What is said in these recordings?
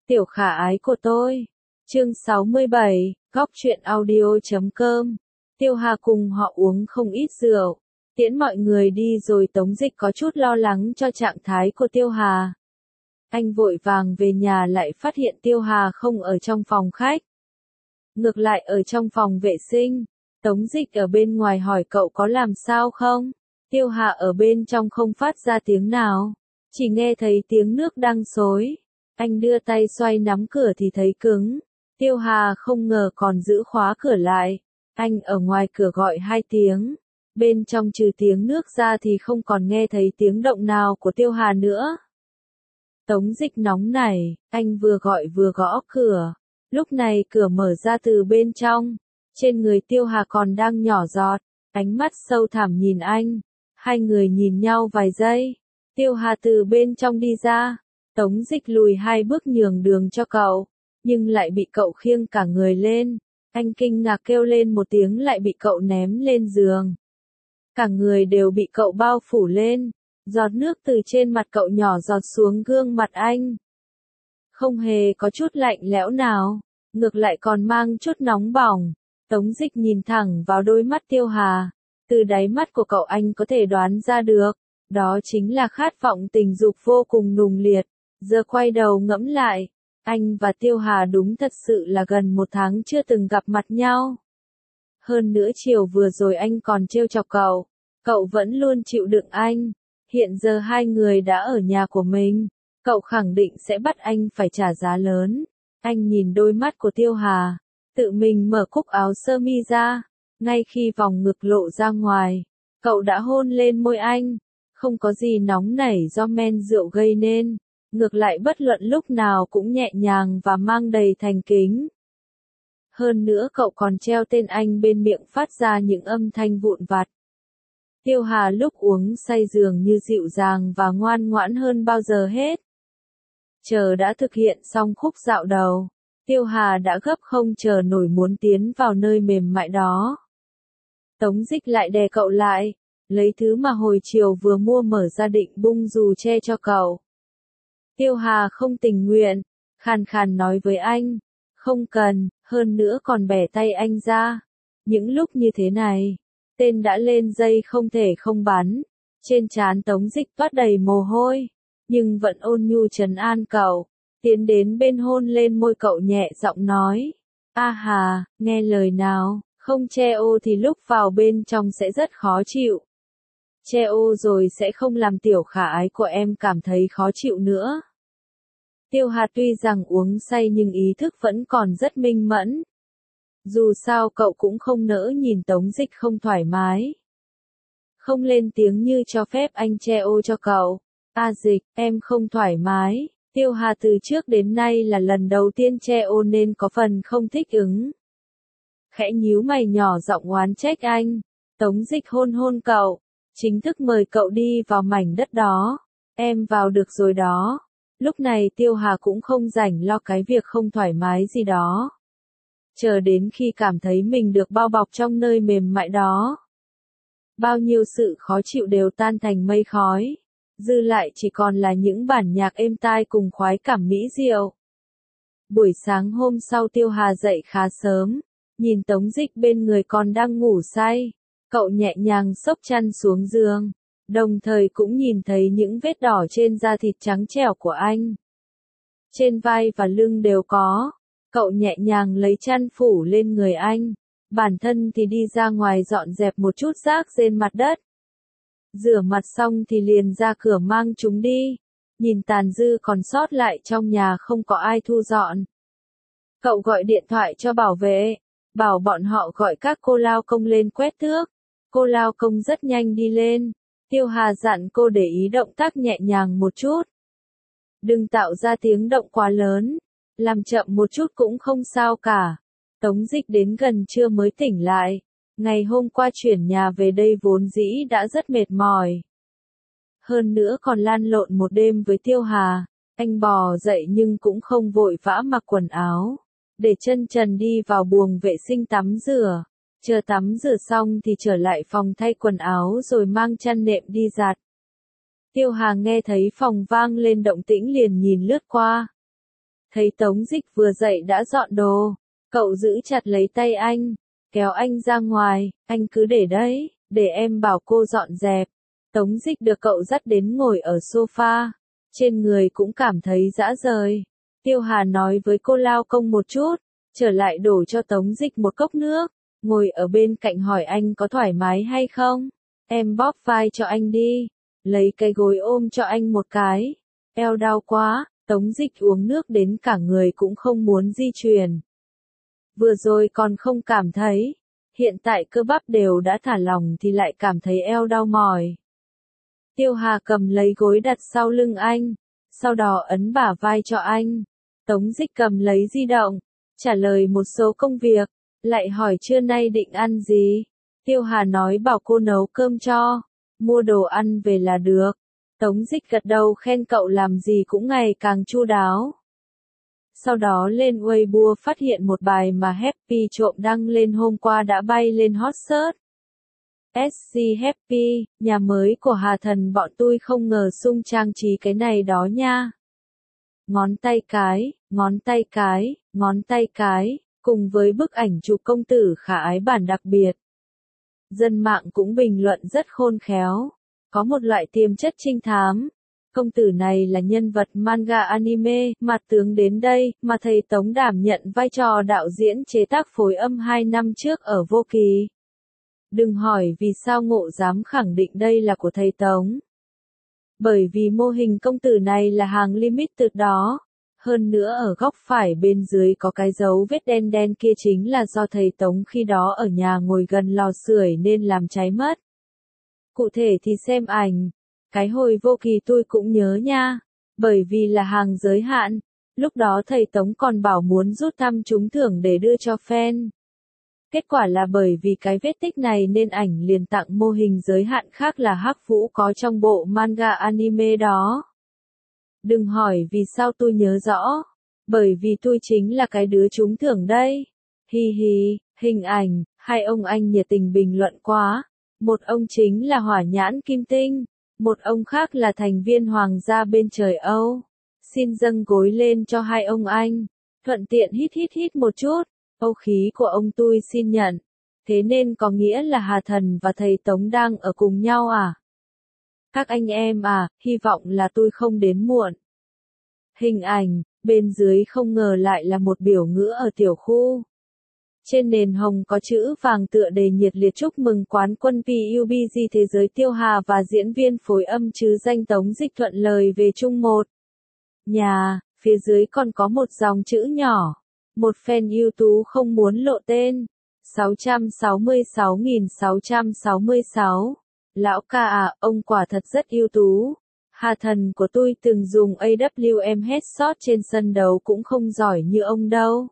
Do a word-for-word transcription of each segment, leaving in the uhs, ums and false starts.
Tiểu khả ái của tôi. Chương sáu mươi bảy, góc truyện audio chấm com. Tiêu Hà cùng họ uống không ít rượu. Tiễn mọi người đi rồi Tống Dịch có chút lo lắng cho trạng thái của Tiêu Hà. Anh vội vàng về nhà lại phát hiện Tiêu Hà không ở trong phòng khách. Ngược lại ở trong phòng vệ sinh. Tống Dịch ở bên ngoài hỏi cậu có làm sao không? Tiêu Hà ở bên trong không phát ra tiếng nào. Chỉ nghe thấy tiếng nước đang xối. Anh đưa tay xoay nắm cửa thì thấy cứng. Tiêu Hà không ngờ còn giữ khóa cửa lại. Anh ở ngoài cửa gọi hai tiếng. Bên trong trừ tiếng nước ra thì không còn nghe thấy tiếng động nào của Tiêu Hà nữa. Tống Dịch nóng nảy, anh vừa gọi vừa gõ cửa. Lúc này cửa mở ra từ bên trong. Trên người Tiêu Hà còn đang nhỏ giọt. Ánh mắt sâu thẳm nhìn anh. Hai người nhìn nhau vài giây. Tiêu Hà từ bên trong đi ra. Tống Dịch lùi hai bước nhường đường cho cậu. Nhưng lại bị cậu khiêng cả người lên. Anh kinh ngạc kêu lên một tiếng lại bị cậu ném lên giường. Cả người đều bị cậu bao phủ lên. Giọt nước từ trên mặt cậu nhỏ giọt xuống gương mặt anh. Không hề có chút lạnh lẽo nào. Ngược lại còn mang chút nóng bỏng. Tống Dịch nhìn thẳng vào đôi mắt Tiêu Hà. Từ đáy mắt của cậu anh có thể đoán ra được. Đó chính là khát vọng tình dục vô cùng nùng liệt. Giờ quay đầu ngẫm lại. Anh và Tiêu Hà đúng thật sự là gần một tháng chưa từng gặp mặt nhau. Hơn nữa chiều vừa rồi anh còn trêu chọc cậu. Cậu vẫn luôn chịu đựng anh. Hiện giờ hai người đã ở nhà của mình. Cậu khẳng định sẽ bắt anh phải trả giá lớn. Anh nhìn đôi mắt của Tiêu Hà. Tự mình mở cúc áo sơ mi ra. Ngay khi vòng ngực lộ ra ngoài. Cậu đã hôn lên môi anh. Không có gì nóng nảy do men rượu gây nên. Ngược lại bất luận lúc nào cũng nhẹ nhàng và mang đầy thành kính. Hơn nữa cậu còn treo tên anh bên miệng phát ra những âm thanh vụn vặt. Tiêu Hà lúc uống say dường như dịu dàng và ngoan ngoãn hơn bao giờ hết. Chờ đã thực hiện xong khúc dạo đầu. Tiêu Hà đã gấp không chờ nổi muốn tiến vào nơi mềm mại đó. Tống Dịch lại đè cậu lại. Lấy thứ mà hồi chiều vừa mua mở ra định bung dù che cho cậu. Tiêu Hà không tình nguyện, khàn khàn nói với anh, không cần, hơn nữa còn bẻ tay anh ra. Những lúc như thế này, tên đã lên dây không thể không bắn. Trên trán Tống Dịch toát đầy mồ hôi, nhưng vẫn ôn nhu trấn an cậu, tiến đến bên hôn lên môi cậu nhẹ giọng nói, a hà, nghe lời nào, không che ô thì lúc vào bên trong sẽ rất khó chịu. Che ô rồi sẽ không làm tiểu khả ái của em cảm thấy khó chịu nữa. Tiêu Hà tuy rằng uống say nhưng ý thức vẫn còn rất minh mẫn. Dù sao cậu cũng không nỡ nhìn Tống Dịch không thoải mái. Không lên tiếng như cho phép anh che ô cho cậu. A Dịch, em không thoải mái. Tiêu Hà từ trước đến nay là lần đầu tiên che ô nên có phần không thích ứng. Khẽ nhíu mày nhỏ giọng oán trách anh. Tống Dịch hôn hôn cậu. Chính thức mời cậu đi vào mảnh đất đó. Em vào được rồi đó. Lúc này Tiêu Hà cũng không rảnh lo cái việc không thoải mái gì đó. Chờ đến khi cảm thấy mình được bao bọc trong nơi mềm mại đó. Bao nhiêu sự khó chịu đều tan thành mây khói. Dư lại chỉ còn là những bản nhạc êm tai cùng khoái cảm mỹ diệu. Buổi sáng hôm sau Tiêu Hà dậy khá sớm. Nhìn Tống Dịch bên người còn đang ngủ say. Cậu nhẹ nhàng xốc chăn xuống giường. Đồng thời cũng nhìn thấy những vết đỏ trên da thịt trắng trẻo của anh. Trên vai và lưng đều có. Cậu nhẹ nhàng lấy chăn phủ lên người anh. Bản thân thì đi ra ngoài dọn dẹp một chút rác trên mặt đất. Rửa mặt xong thì liền ra cửa mang chúng đi. Nhìn tàn dư còn sót lại trong nhà không có ai thu dọn. Cậu gọi điện thoại cho bảo vệ. Bảo bọn họ gọi các cô lao công lên quét thước. Cô lao công rất nhanh đi lên. Tiêu Hà dặn cô để ý động tác nhẹ nhàng một chút. Đừng tạo ra tiếng động quá lớn. Làm chậm một chút cũng không sao cả. Tống Dịch đến gần trưa mới tỉnh lại. Ngày hôm qua chuyển nhà về đây vốn dĩ đã rất mệt mỏi. Hơn nữa còn lan lộn một đêm với Tiêu Hà. Anh bò dậy nhưng cũng không vội vã mặc quần áo. Để chân trần đi vào buồng vệ sinh tắm rửa. Chờ tắm rửa xong thì trở lại phòng thay quần áo rồi mang chăn nệm đi giặt. Tiêu Hà nghe thấy phòng vang lên động tĩnh liền nhìn lướt qua. Thấy Tống Dịch vừa dậy đã dọn đồ, cậu giữ chặt lấy tay anh, kéo anh ra ngoài, anh cứ để đấy, để em bảo cô dọn dẹp. Tống Dịch được cậu dắt đến ngồi ở sofa, trên người cũng cảm thấy rã rời. Tiêu Hà nói với cô lao công một chút, trở lại đổ cho Tống Dịch một cốc nước, ngồi ở bên cạnh hỏi anh có thoải mái hay không. Em bóp vai cho anh đi, lấy cái gối ôm cho anh một cái. Eo đau quá, Tống Dịch uống nước đến cả người cũng không muốn di chuyển. Vừa rồi còn không cảm thấy, hiện tại cơ bắp đều đã thả lỏng thì lại cảm thấy eo đau mỏi. Tiêu Hà cầm lấy gối đặt sau lưng anh, sau đó ấn bả vai cho anh. Tống Dịch cầm lấy di động, trả lời một số công việc, lại hỏi trưa nay định ăn gì. Tiêu Hà nói bảo cô nấu cơm cho, mua đồ ăn về là được. Tống Dịch gật đầu khen cậu làm gì cũng ngày càng chu đáo. Sau đó lên Weibo phát hiện một bài mà Happy trộm đăng lên hôm qua đã bay lên hot search. ét xê Happy, nhà mới của Hà Thần bọn tôi không ngờ sung trang trí cái này đó nha. Ngón tay cái, ngón tay cái, ngón tay cái, cùng với bức ảnh chụp công tử khả ái bản đặc biệt. Dân mạng cũng bình luận rất khôn khéo, có một loại tiềm chất trinh thám. Công tử này là nhân vật manga anime, mặt tướng đến đây, mà thầy Tống đảm nhận vai trò đạo diễn chế tác phối âm hai năm trước ở Vô Kỳ. Đừng hỏi vì sao Ngộ dám khẳng định đây là của thầy Tống. Bởi vì mô hình công tử này là hàng limited đó. Hơn nữa ở góc phải bên dưới có cái dấu vết đen đen kia chính là do thầy Tống khi đó ở nhà ngồi gần lò sưởi nên làm cháy mất. Cụ thể thì xem ảnh. Cái hồi Vô Kỳ tôi cũng nhớ nha. Bởi vì là hàng giới hạn. Lúc đó thầy Tống còn bảo muốn rút thăm trúng thưởng để đưa cho fan. Kết quả là bởi vì cái vết tích này nên ảnh liền tặng mô hình giới hạn khác là Hắc Vũ có trong bộ manga anime đó. Đừng hỏi vì sao tôi nhớ rõ. Bởi vì tôi chính là cái đứa trúng thưởng đây. Hi hi, hình ảnh, hai ông anh nhiệt tình bình luận quá. Một ông chính là Hỏa Nhãn Kim Tinh, một ông khác là thành viên hoàng gia bên trời Âu. Xin dâng gối lên cho hai ông anh. Thuận tiện hít hít hít một chút. Âu khí của ông tôi xin nhận. Thế nên có nghĩa là Hà Thần và thầy Tống đang ở cùng nhau à? Các anh em à, hy vọng là tôi không đến muộn. Hình ảnh, bên dưới không ngờ lại là một biểu ngữ ở tiểu khu. Trên nền hồng có chữ vàng tựa đề nhiệt liệt chúc mừng quán quân pê u bê giê thế giới Tiêu Hà và diễn viên phối âm chứ danh Tống Dịch thuận lời về chung một nhà, phía dưới còn có một dòng chữ nhỏ. Một fan ưu tú không muốn lộ tên. sáu trăm sáu mươi sáu nghìn sáu trăm sáu mươi sáu. Lão ca à, ông quả thật rất ưu tú. Hà Thần của tôi từng dùng a vê em headshot trên sân đấu cũng không giỏi như ông đâu.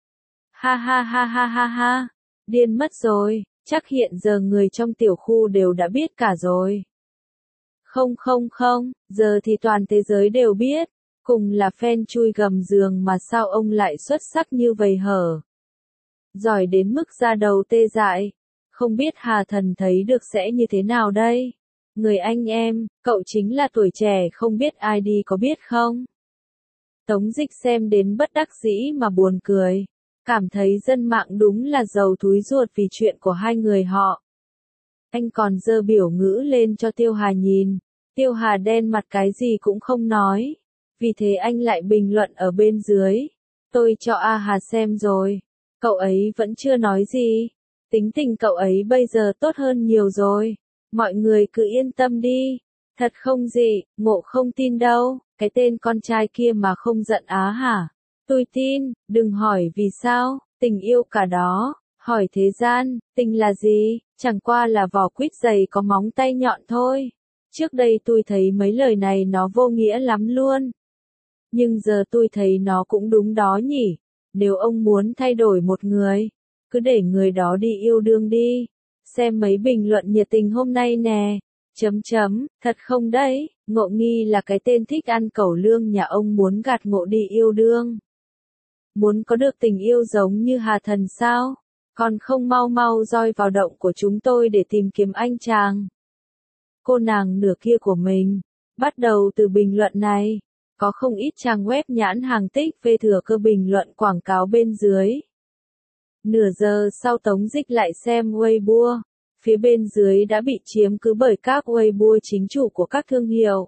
Ha ha ha ha ha ha. Điên mất rồi, chắc hiện giờ người trong tiểu khu đều đã biết cả rồi. Không không không, giờ thì toàn thế giới đều biết. Cùng là fan chui gầm giường mà sao ông lại xuất sắc như vậy hở? Giỏi đến mức da đầu tê dại. Không biết Hà Thần thấy được sẽ như thế nào đây? Người anh em, cậu chính là tuổi trẻ không biết ai đi có biết không? Tống Dịch xem đến bất đắc dĩ mà buồn cười. Cảm thấy dân mạng đúng là giàu thúi ruột vì chuyện của hai người họ. Anh còn giơ biểu ngữ lên cho Tiêu Hà nhìn. Tiêu Hà đen mặt cái gì cũng không nói. Vì thế anh lại bình luận ở bên dưới. Tôi cho A Hà xem rồi. Cậu ấy vẫn chưa nói gì. Tính tình cậu ấy bây giờ tốt hơn nhiều rồi. Mọi người cứ yên tâm đi. Thật không gì, Ngộ không tin đâu. Cái tên con trai kia mà không giận á hả? Tôi tin, đừng hỏi vì sao. Tình yêu cả đó. Hỏi thế gian, tình là gì? Chẳng qua là vỏ quýt dày có móng tay nhọn thôi. Trước đây tôi thấy mấy lời này nó vô nghĩa lắm luôn. Nhưng giờ tôi thấy nó cũng đúng đó nhỉ. Nếu ông muốn thay đổi một người, cứ để người đó đi yêu đương đi. Xem mấy bình luận nhiệt tình hôm nay nè. Chấm chấm, thật không đấy, Ngộ nghi là cái tên thích ăn cẩu lương nhà ông muốn gạt Ngộ đi yêu đương. Muốn có được tình yêu giống như Hà Thần sao? Còn không mau mau roi vào động của chúng tôi để tìm kiếm anh chàng. Cô nàng nửa kia của mình. Bắt đầu từ bình luận này. có không ít trang web nhãn hàng tích phê thừa cơ bình luận quảng cáo bên dưới. Nửa giờ sau Tống Dịch lại xem Weibo, phía bên dưới đã bị chiếm cứ bởi các Weibo chính chủ của các thương hiệu.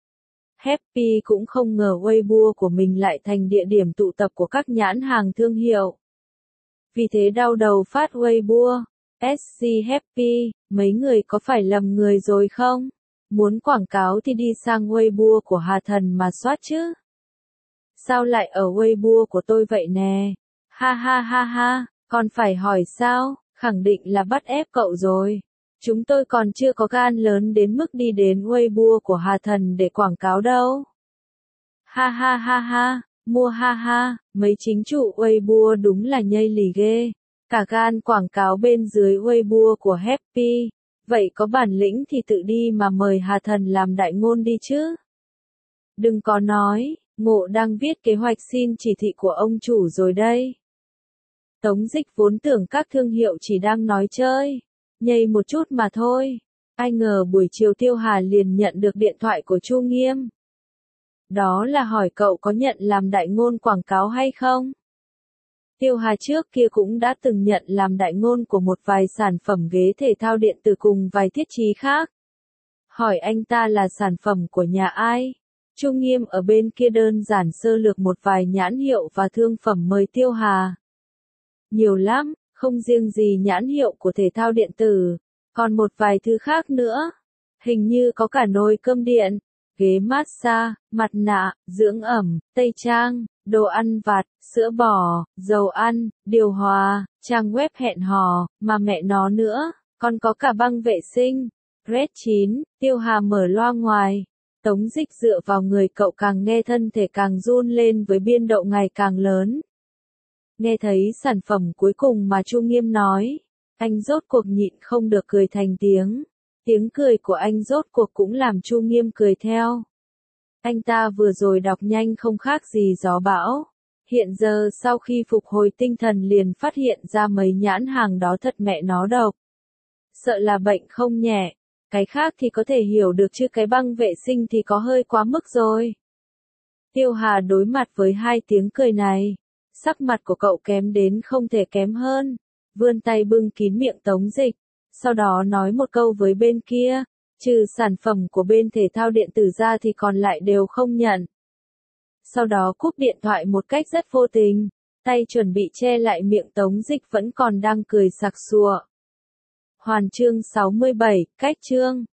Happy cũng không ngờ Weibo của mình lại thành địa điểm tụ tập của các nhãn hàng thương hiệu. Vì thế đau đầu phát Weibo, ét xê Happy, mấy người có phải lầm người rồi không? Muốn quảng cáo thì đi sang Weibo của Hà Thần mà soát chứ. Sao lại ở Weibo của tôi vậy nè? Ha ha ha ha, còn phải hỏi sao? Khẳng định là bắt ép cậu rồi. Chúng tôi còn chưa có gan lớn đến mức đi đến Weibo của Hà Thần để quảng cáo đâu. Ha ha ha ha, mua ha ha, mấy chính chủ Weibo đúng là nhây lì ghê. Cả gan quảng cáo bên dưới Weibo của Happy. Vậy có bản lĩnh thì tự đi mà mời Hà Thần làm đại ngôn đi chứ. Đừng có nói, Ngộ đang viết kế hoạch xin chỉ thị của ông chủ rồi đây. Tống Dịch vốn tưởng các thương hiệu chỉ đang nói chơi, nhây một chút mà thôi. Ai ngờ buổi chiều Tiêu Hà liền nhận được điện thoại của Chu Nghiêm. Đó là hỏi cậu có nhận làm đại ngôn quảng cáo hay không? Tiêu Hà trước kia cũng đã từng nhận làm đại ngôn của một vài sản phẩm ghế thể thao điện tử cùng vài thiết chí khác. Hỏi anh ta là sản phẩm của nhà ai? Chu Nghiêm ở bên kia đơn giản sơ lược một vài nhãn hiệu và thương phẩm mời Tiêu Hà. Nhiều lắm, không riêng gì nhãn hiệu của thể thao điện tử, còn một vài thứ khác nữa. Hình như có cả nồi cơm điện, ghế massage, mặt nạ, dưỡng ẩm, tây trang, đồ ăn vặt, sữa bò, dầu ăn, điều hòa, trang web hẹn hò, mà mẹ nó nữa, còn có cả băng vệ sinh. Red chín, Tiêu Hà mở loa ngoài. Tống Dịch dựa vào người cậu càng nghe thân thể càng run lên với biên độ ngày càng lớn. Nghe thấy sản phẩm cuối cùng mà Chu Nghiêm nói, anh rốt cuộc nhịn không được cười thành tiếng. Tiếng cười của anh rốt cuộc cũng làm Chu Nghiêm cười theo. Anh ta vừa rồi đọc nhanh không khác gì gió bão. Hiện giờ sau khi phục hồi tinh thần liền phát hiện ra mấy nhãn hàng đó thật mẹ nó độc. Sợ là bệnh không nhẹ. Cái khác thì có thể hiểu được chứ cái băng vệ sinh thì có hơi quá mức rồi. Tiêu Hà đối mặt với hai tiếng cười này. Sắc mặt của cậu kém đến không thể kém hơn. Vươn tay bưng kín miệng Tống Dịch. Sau đó nói một câu với bên kia. Trừ sản phẩm của bên thể thao điện tử ra thì còn lại đều không nhận. Sau đó cúp điện thoại một cách rất vô tình. Tay chuẩn bị che lại miệng Tống Dịch vẫn còn đang cười sặc sụa. Hoàn chương sáu mươi bảy, cách chương.